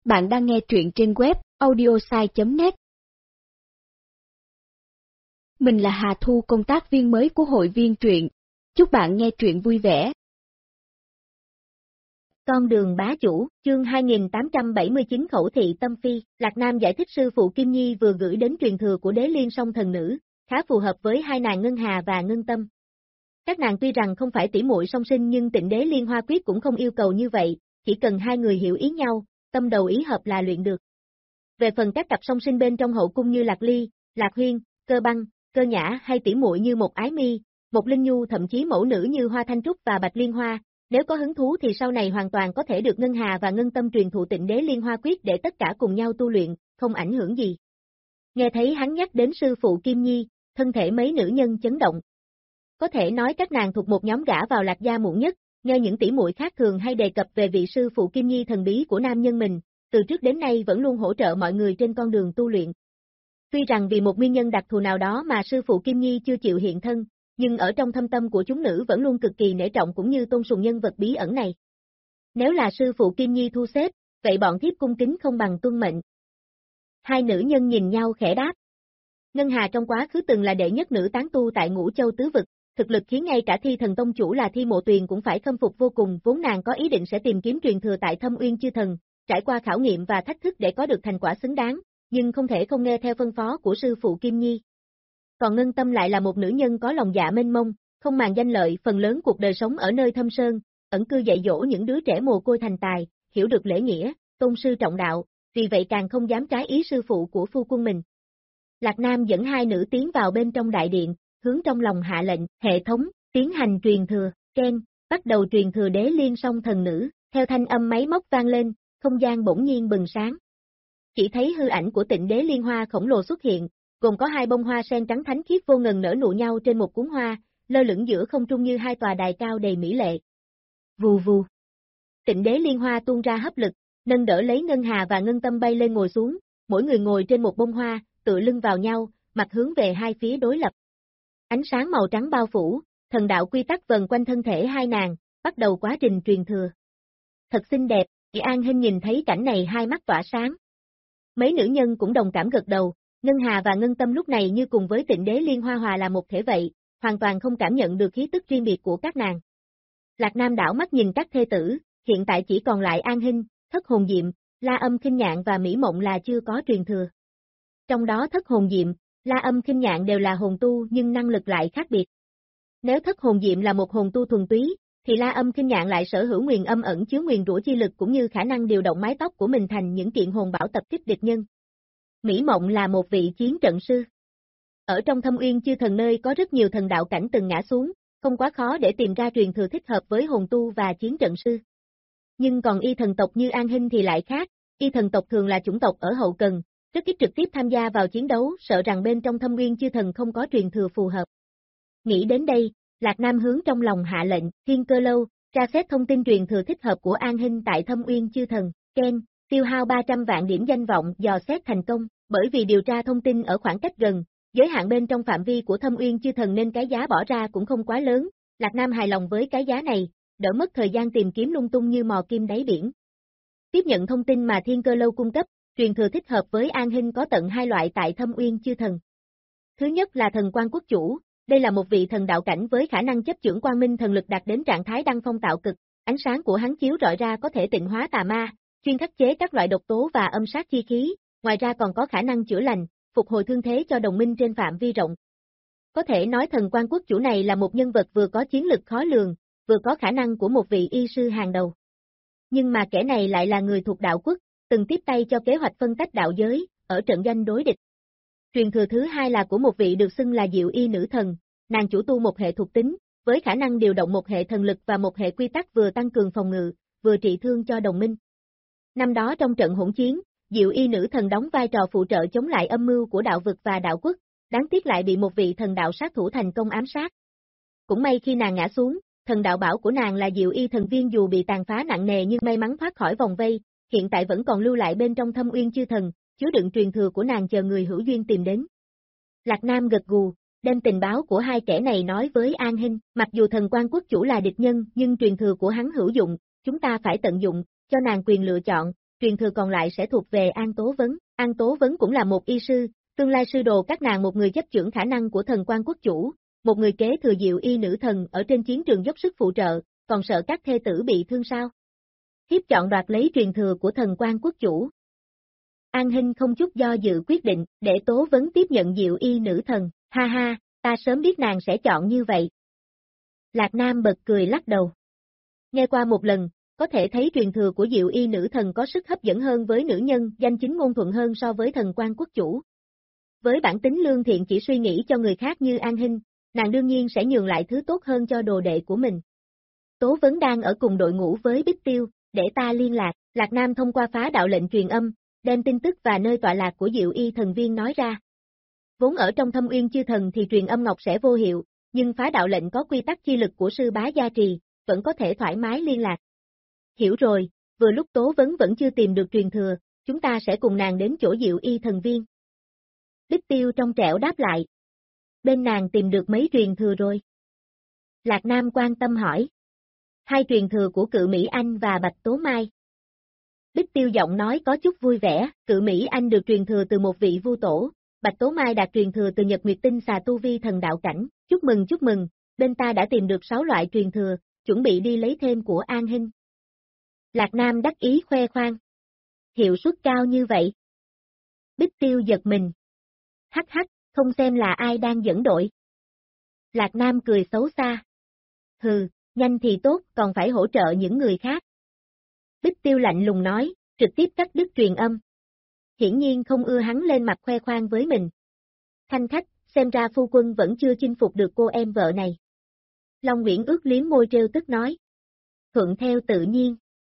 Bạn đang nghe truyện trên web audiosai.net. Mình là Hà Thu, công tác viên mới của hội viên truyện. Chúc bạn nghe truyện vui vẻ. Con đường bá chủ, chương 2879 khẩu thị tâm phi. Lạc Nam giải thích sư phụ Kim Nhi vừa gửi đến truyền thừa của đế liên song thần nữ, khá phù hợp với hai nàng Ngân Hà và Ngân Tâm. Các nàng tuy rằng không phải tỷ muội song sinh nhưng Tịnh Đế Liên Hoa Quyết cũng không yêu cầu như vậy, chỉ cần hai người hiểu ý nhau, tâm đầu ý hợp là luyện được. Về phần các cặp song sinh bên trong hậu cung như Lạc Ly, Lạc Huyên, Cơ Băng, Cơ Nhã hay tỷ muội như Một Ái Mi, Một Linh Nhu, thậm chí mẫu nữ như Hoa Thanh Trúc và Bạch Liên Hoa, nếu có hứng thú thì sau này hoàn toàn có thể được Ngân Hà và Ngân Tâm truyền thụ Tịnh Đế Liên Hoa Quyết để tất cả cùng nhau tu luyện, không ảnh hưởng gì. Nghe thấy hắn nhắc đến sư phụ Kim Nhi, thân thể mấy nữ nhân chấn động. Có thể nói các nàng thuộc một nhóm gả vào Lạc gia muộn nhất, nghe những tỷ muội khác thường hay đề cập về vị sư phụ Kim Nhi thần bí của nam nhân mình, từ trước đến nay vẫn luôn hỗ trợ mọi người trên con đường tu luyện. Tuy rằng vì một nguyên nhân đặc thù nào đó mà sư phụ Kim Nhi chưa chịu hiện thân, nhưng ở trong thâm tâm của chúng nữ vẫn luôn cực kỳ nể trọng cũng như tôn sùng nhân vật bí ẩn này. Nếu là sư phụ Kim Nhi thu xếp, vậy bọn thiếp cung kính không bằng tuân mệnh. Hai nữ nhân nhìn nhau khẽ đáp. Ngân Hà trong quá khứ từng là đệ nhất nữ tán tu tại Ngũ Châu tứ vực, thực lực khiến ngay cả Thi Thần tông chủ là Thi Mộ Tuyền cũng phải khâm phục vô cùng, vốn nàng có ý định sẽ tìm kiếm truyền thừa tại Thâm Uyên Chư Thần, trải qua khảo nghiệm và thách thức để có được thành quả xứng đáng, nhưng không thể không nghe theo phân phó của sư phụ Kim Nhi. Còn Ngân Tâm lại là một nữ nhân có lòng dạ mênh mông, không màng danh lợi, phần lớn cuộc đời sống ở nơi thâm sơn, ẩn cư dạy dỗ những đứa trẻ mồ côi thành tài, hiểu được lễ nghĩa, tôn sư trọng đạo, vì vậy càng không dám trái ý sư phụ của phu quân mình. Lạc Nam dẫn hai nữ tiến vào bên trong đại điện, hướng trong lòng hạ lệnh, hệ thống, tiến hành truyền thừa, Ken, bắt đầu truyền thừa đế liên song thần nữ, theo thanh âm máy móc vang lên, không gian bỗng nhiên bừng sáng. Chỉ thấy hư ảnh của Tịnh Đế Liên Hoa khổng lồ xuất hiện, gồm có hai bông hoa sen trắng thánh khiết vô ngần nở nụ nhau trên một cuốn hoa, lơ lửng giữa không trung như hai tòa đài cao đầy mỹ lệ. Vù vù. Tịnh Đế Liên Hoa tuôn ra hấp lực, nâng đỡ lấy Ngân Hà và Ngân Tâm bay lên ngồi xuống, mỗi người ngồi trên một bông hoa, tựa lưng vào nhau, mặt hướng về hai phía đối lập. Ánh sáng màu trắng bao phủ, thần đạo quy tắc vần quanh thân thể hai nàng, bắt đầu quá trình truyền thừa. Thật xinh đẹp, Chị An Hinh nhìn thấy cảnh này hai mắt tỏa sáng. Mấy nữ nhân cũng đồng cảm gật đầu, Ngân Hà và Ngân Tâm lúc này như cùng với Tịnh Đế Liên Hoa hòa là một thể vậy, hoàn toàn không cảm nhận được khí tức riêng biệt của các nàng. Lạc Nam đảo mắt nhìn các thê tử, hiện tại chỉ còn lại An Hinh, Thất Hồn Diệm, La Âm Khinh Nhạn và Mỹ Mộng là chưa có truyền thừa. Trong đó Thất Hồn Diệm, La Âm Khinh Nhạn đều là hồn tu nhưng năng lực lại khác biệt. Nếu Thất Hồn Diệm là một hồn tu thuần túy, thì La Âm Khinh Nhạn lại sở hữu nguyền âm ẩn chứa nguyền rủa chi lực cũng như khả năng điều động mái tóc của mình thành những kiện hồn bảo tập kích địch nhân. Mỹ Mộng là một vị chiến trận sư. Ở trong Thâm Uyên Chư Thần nơi có rất nhiều thần đạo cảnh từng ngã xuống, không quá khó để tìm ra truyền thừa thích hợp với hồn tu và chiến trận sư. Nhưng còn y thần tộc như An Hinh thì lại khác, y thần tộc thường là chủng tộc ở hậu cần, rất ít trực tiếp tham gia vào chiến đấu, sợ rằng bên trong Thâm Uyên Chư Thần không có truyền thừa phù hợp. Nghĩ đến đây, Lạc Nam hướng trong lòng hạ lệnh, Thiên Cơ Lâu, tra xét thông tin truyền thừa thích hợp của An Hinh tại Thâm Uyên Chư Thần, Ken, tiêu hao 300 vạn điểm danh vọng dò xét thành công, bởi vì điều tra thông tin ở khoảng cách gần, giới hạn bên trong phạm vi của Thâm Uyên Chư Thần nên cái giá bỏ ra cũng không quá lớn, Lạc Nam hài lòng với cái giá này, đỡ mất thời gian tìm kiếm lung tung như mò kim đáy biển. Tiếp nhận thông tin mà Thiên Cơ Lâu cung cấp, truyền thừa thích hợp với An Hinh có tận hai loại tại Thâm Uyên Chư Thần. Thứ nhất là Thần Quan Quốc Chủ, đây là một vị thần đạo cảnh với khả năng chấp chưởng quang minh thần lực đạt đến trạng thái đăng phong tạo cực, ánh sáng của hắn chiếu rọi ra có thể tịnh hóa tà ma, chuyên khắc chế các loại độc tố và âm sát chi khí, ngoài ra còn có khả năng chữa lành, phục hồi thương thế cho đồng minh trên phạm vi rộng. Có thể nói Thần Quan Quốc Chủ này là một nhân vật vừa có chiến lực khó lường, vừa có khả năng của một vị y sư hàng đầu. Nhưng mà kẻ này lại là người thuộc đạo quốc, từng tiếp tay cho kế hoạch phân tách đạo giới, ở trận doanh đối địch. Truyền thừa thứ hai là của một vị được xưng là Diệu Y nữ thần, nàng chủ tu một hệ thuộc tính, với khả năng điều động một hệ thần lực và một hệ quy tắc vừa tăng cường phòng ngự, vừa trị thương cho đồng minh. Năm đó trong trận hỗn chiến, Diệu Y nữ thần đóng vai trò phụ trợ chống lại âm mưu của đạo vực và đạo quốc, đáng tiếc lại bị một vị thần đạo sát thủ thành công ám sát. Cũng may khi nàng ngã xuống, thần đạo bảo của nàng là Diệu Y thần viên dù bị tàn phá nặng nề nhưng may mắn thoát khỏi vòng vây, hiện tại vẫn còn lưu lại bên trong Thâm Uyên Chư Thần, chứa đựng truyền thừa của nàng chờ người hữu duyên tìm đến. Lạc Nam gật gù, đem tình báo của hai kẻ này nói với An Hinh, mặc dù Thần Quan Quốc Chủ là địch nhân nhưng truyền thừa của hắn hữu dụng, chúng ta phải tận dụng, cho nàng quyền lựa chọn, truyền thừa còn lại sẽ thuộc về An Tố Vấn. An Tố Vấn cũng là một y sư, tương lai sư đồ các nàng, một người chấp chưởng khả năng của thần quan quốc chủ, một người kế thừa diệu y nữ thần ở trên chiến trường dốc sức phụ trợ, còn sợ các thê tử bị thương sao? Thiếp chọn đoạt lấy truyền thừa của thần quan quốc chủ. An Hinh không chút do dự quyết định, để Tố Vấn tiếp nhận diệu y nữ thần, ha ha, ta sớm biết nàng sẽ chọn như vậy. Lạc Nam bật cười lắc đầu. Nghe qua một lần, có thể thấy truyền thừa của diệu y nữ thần có sức hấp dẫn hơn với nữ nhân, danh chính ngôn thuận hơn so với thần quan quốc chủ. Với bản tính lương thiện chỉ suy nghĩ cho người khác như An Hinh, nàng đương nhiên sẽ nhường lại thứ tốt hơn cho đồ đệ của mình. Tố Vấn đang ở cùng đội ngũ với Bích Tiêu, để ta liên lạc. Lạc Nam thông qua phá đạo lệnh truyền âm, đem tin tức và nơi tọa lạc của diệu y thần viên nói ra. Vốn ở trong Thâm Uyên chư thần thì truyền âm ngọc sẽ vô hiệu, nhưng phá đạo lệnh có quy tắc chi lực của sư bá gia trì, vẫn có thể thoải mái liên lạc. Hiểu rồi, vừa lúc Tố Vấn vẫn chưa tìm được truyền thừa, chúng ta sẽ cùng nàng đến chỗ diệu y thần viên. Bích Tiêu trong trẻo đáp lại. Bên nàng tìm được mấy truyền thừa rồi? Lạc Nam quan tâm hỏi. 2 truyền thừa của Cự Mỹ Anh và Bạch Tố Mai. Bích Tiêu giọng nói có chút vui vẻ, Cự Mỹ Anh được truyền thừa từ một vị vu tổ, Bạch Tố Mai đạt truyền thừa từ Nhật Nguyệt Tinh xà tu vi thần đạo cảnh, chúc mừng, bên ta đã tìm được 6 loại truyền thừa, chuẩn bị đi lấy thêm của An Hinh. Lạc Nam đắc ý khoe khoang. Hiệu suất cao như vậy. Bích Tiêu giật mình. Hắc, không xem là ai đang dẫn đội. Lạc Nam cười xấu xa. Hừ, nhanh thì tốt, còn phải hỗ trợ những người khác. Bích Tiêu lạnh lùng nói, trực tiếp cắt đứt truyền âm. Hiển nhiên không ưa hắn lên mặt khoe khoang với mình. Thanh khách, xem ra phu quân vẫn chưa chinh phục được cô em vợ này. Long Nguyễn ướt liếm môi trêu tức nói. Thuận theo tự nhiên.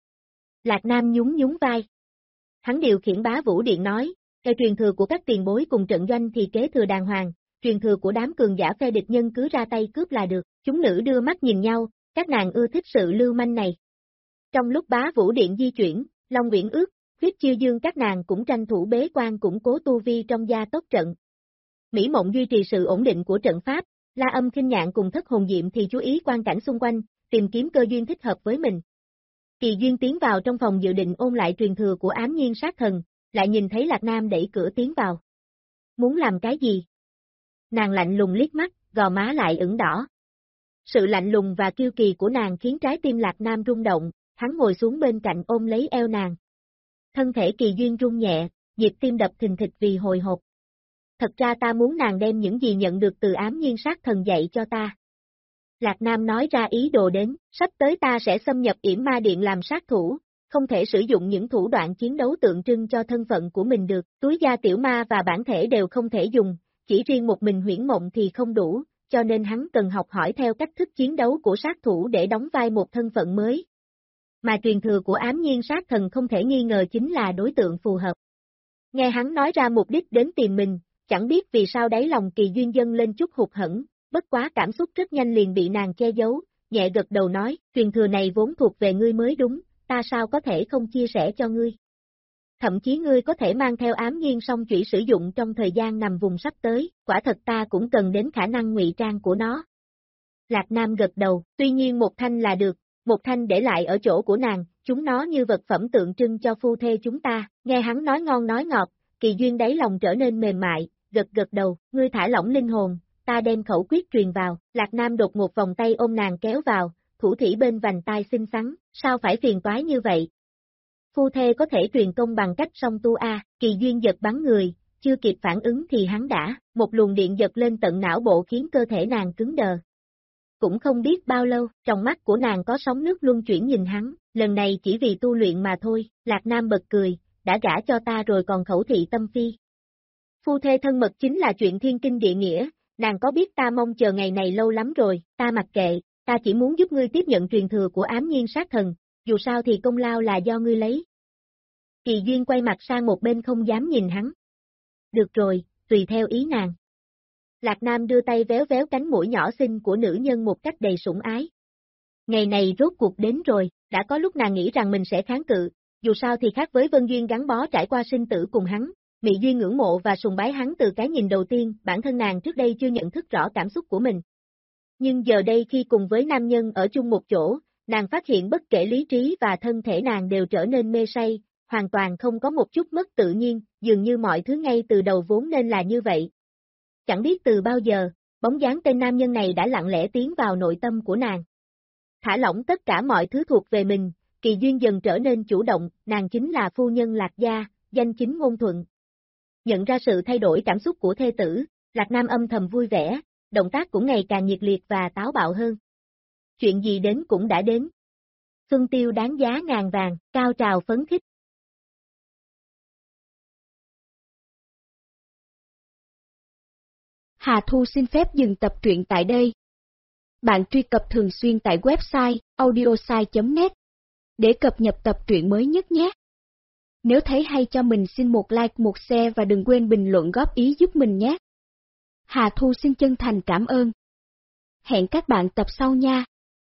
Lạc Nam nhún vai. Hắn điều khiển Bá Vũ Điện nói, cái truyền thừa của các tiền bối cùng trận doanh thì kế thừa đàng hoàng, truyền thừa của đám cường giả phe địch nhân cứ ra tay cướp là được. Chúng nữ đưa mắt nhìn nhau, các nàng ưa thích sự lưu manh này. Trong lúc Bá Vũ Điện di chuyển, Long Nguyễn ước, Huyết Chiêu Dương các nàng cũng tranh thủ bế quan củng cố tu vi trong gia tốc trận. Mỹ Mộng duy trì sự ổn định của trận pháp, La Âm Khinh Nhạn cùng Thất Hồn Diệm thì chú ý quan cảnh xung quanh, tìm kiếm cơ duyên thích hợp với mình. Kỳ Duyên tiến vào trong phòng dự định ôn lại truyền thừa của Ám Nhiên Sát Thần, lại nhìn thấy Lạc Nam đẩy cửa tiến vào. Muốn làm cái gì? Nàng lạnh lùng liếc mắt, gò má lại ửng đỏ. Sự lạnh lùng và kiêu kỳ của nàng khiến trái tim Lạc Nam rung động, hắn ngồi xuống bên cạnh ôm lấy eo nàng. Thân thể Kỳ Duyên rung nhẹ, nhịp tim đập thình thịch vì hồi hộp. Thật ra ta muốn nàng đem những gì nhận được từ Ám Nhiên Sát Thần dạy cho ta. Lạc Nam nói ra ý đồ đến, sắp tới ta sẽ xâm nhập Yểm Ma Điện làm sát thủ, không thể sử dụng những thủ đoạn chiến đấu tượng trưng cho thân phận của mình được, túi da tiểu ma và bản thể đều không thể dùng, chỉ riêng một mình Huyễn Mộng thì không đủ, cho nên hắn cần học hỏi theo cách thức chiến đấu của sát thủ để đóng vai một thân phận mới. Mà truyền thừa của Ám Nhiên Sát Thần không thể nghi ngờ chính là đối tượng phù hợp. Nghe hắn nói ra mục đích đến tìm mình, chẳng biết vì sao đáy lòng Kỳ Duyên dâng lên chút hụt hẫng, bất quá cảm xúc rất nhanh liền bị nàng che giấu, nhẹ gật đầu nói, truyền thừa này vốn thuộc về ngươi mới đúng, ta sao có thể không chia sẻ cho ngươi. Thậm chí ngươi có thể mang theo Ám Nhiên song chủy sử dụng trong thời gian nằm vùng sắp tới, quả thật ta cũng cần đến khả năng ngụy trang của nó. Lạc Nam gật đầu, tuy nhiên một thanh là được, một thanh để lại ở chỗ của nàng, chúng nó như vật phẩm tượng trưng cho phu thê chúng ta, nghe hắn nói ngon nói ngọt, Kỳ Duyên đáy lòng trở nên mềm mại, gật đầu, ngươi thả lỏng linh hồn, ta đem khẩu quyết truyền vào, Lạc Nam đột một vòng tay ôm nàng kéo vào, thủ thỉ bên vành tai xinh xắn, sao phải phiền toái như vậy? Phu thê có thể truyền công bằng cách song tu a, Kỳ Duyên giật bắn người, chưa kịp phản ứng thì hắn đã, một luồng điện giật lên tận não bộ khiến cơ thể nàng cứng đờ. Cũng không biết bao lâu, trong mắt của nàng có sóng nước luân chuyển nhìn hắn, lần này chỉ vì tu luyện mà thôi, Lạc Nam bật cười, đã gả cho ta rồi còn khẩu thị tâm phi. Phu thê thân mật chính là chuyện thiên kinh địa nghĩa, nàng có biết ta mong chờ ngày này lâu lắm rồi, ta mặc kệ, ta chỉ muốn giúp ngươi tiếp nhận truyền thừa của Ám Nhiên Sát Thần, dù sao thì công lao là do ngươi lấy. Kỳ Duyên quay mặt sang một bên không dám nhìn hắn. Được rồi, tùy theo ý nàng. Lạc Nam đưa tay véo véo cánh mũi nhỏ xinh của nữ nhân một cách đầy sủng ái. Ngày này rốt cuộc đến rồi, đã có lúc nàng nghĩ rằng mình sẽ kháng cự, dù sao thì khác với Vân Duyên gắn bó trải qua sinh tử cùng hắn, Mị Duyên ngưỡng mộ và sùng bái hắn từ cái nhìn đầu tiên, bản thân nàng trước đây chưa nhận thức rõ cảm xúc của mình. Nhưng giờ đây khi cùng với nam nhân ở chung một chỗ, nàng phát hiện bất kể lý trí và thân thể nàng đều trở nên mê say, hoàn toàn không có một chút mất tự nhiên, dường như mọi thứ ngay từ đầu vốn nên là như vậy. Chẳng biết từ bao giờ, bóng dáng tên nam nhân này đã lặng lẽ tiến vào nội tâm của nàng. Thả lỏng tất cả mọi thứ thuộc về mình, Kỳ Duyên dần trở nên chủ động, nàng chính là phu nhân Lạc Gia, danh chính ngôn thuận. Nhận ra sự thay đổi cảm xúc của thê tử, Lạc Nam âm thầm vui vẻ, động tác cũng ngày càng nhiệt liệt và táo bạo hơn. Chuyện gì đến cũng đã đến. Xuân tiêu đáng giá ngàn vàng, cao trào phấn khích. Hà Thu xin phép dừng tập truyện tại đây. Bạn truy cập thường xuyên tại website audiosai.net để cập nhật tập truyện mới nhất nhé. Nếu thấy hay cho mình xin một like, một share và đừng quên bình luận góp ý giúp mình nhé. Hà Thu xin chân thành cảm ơn. Hẹn các bạn tập sau nha.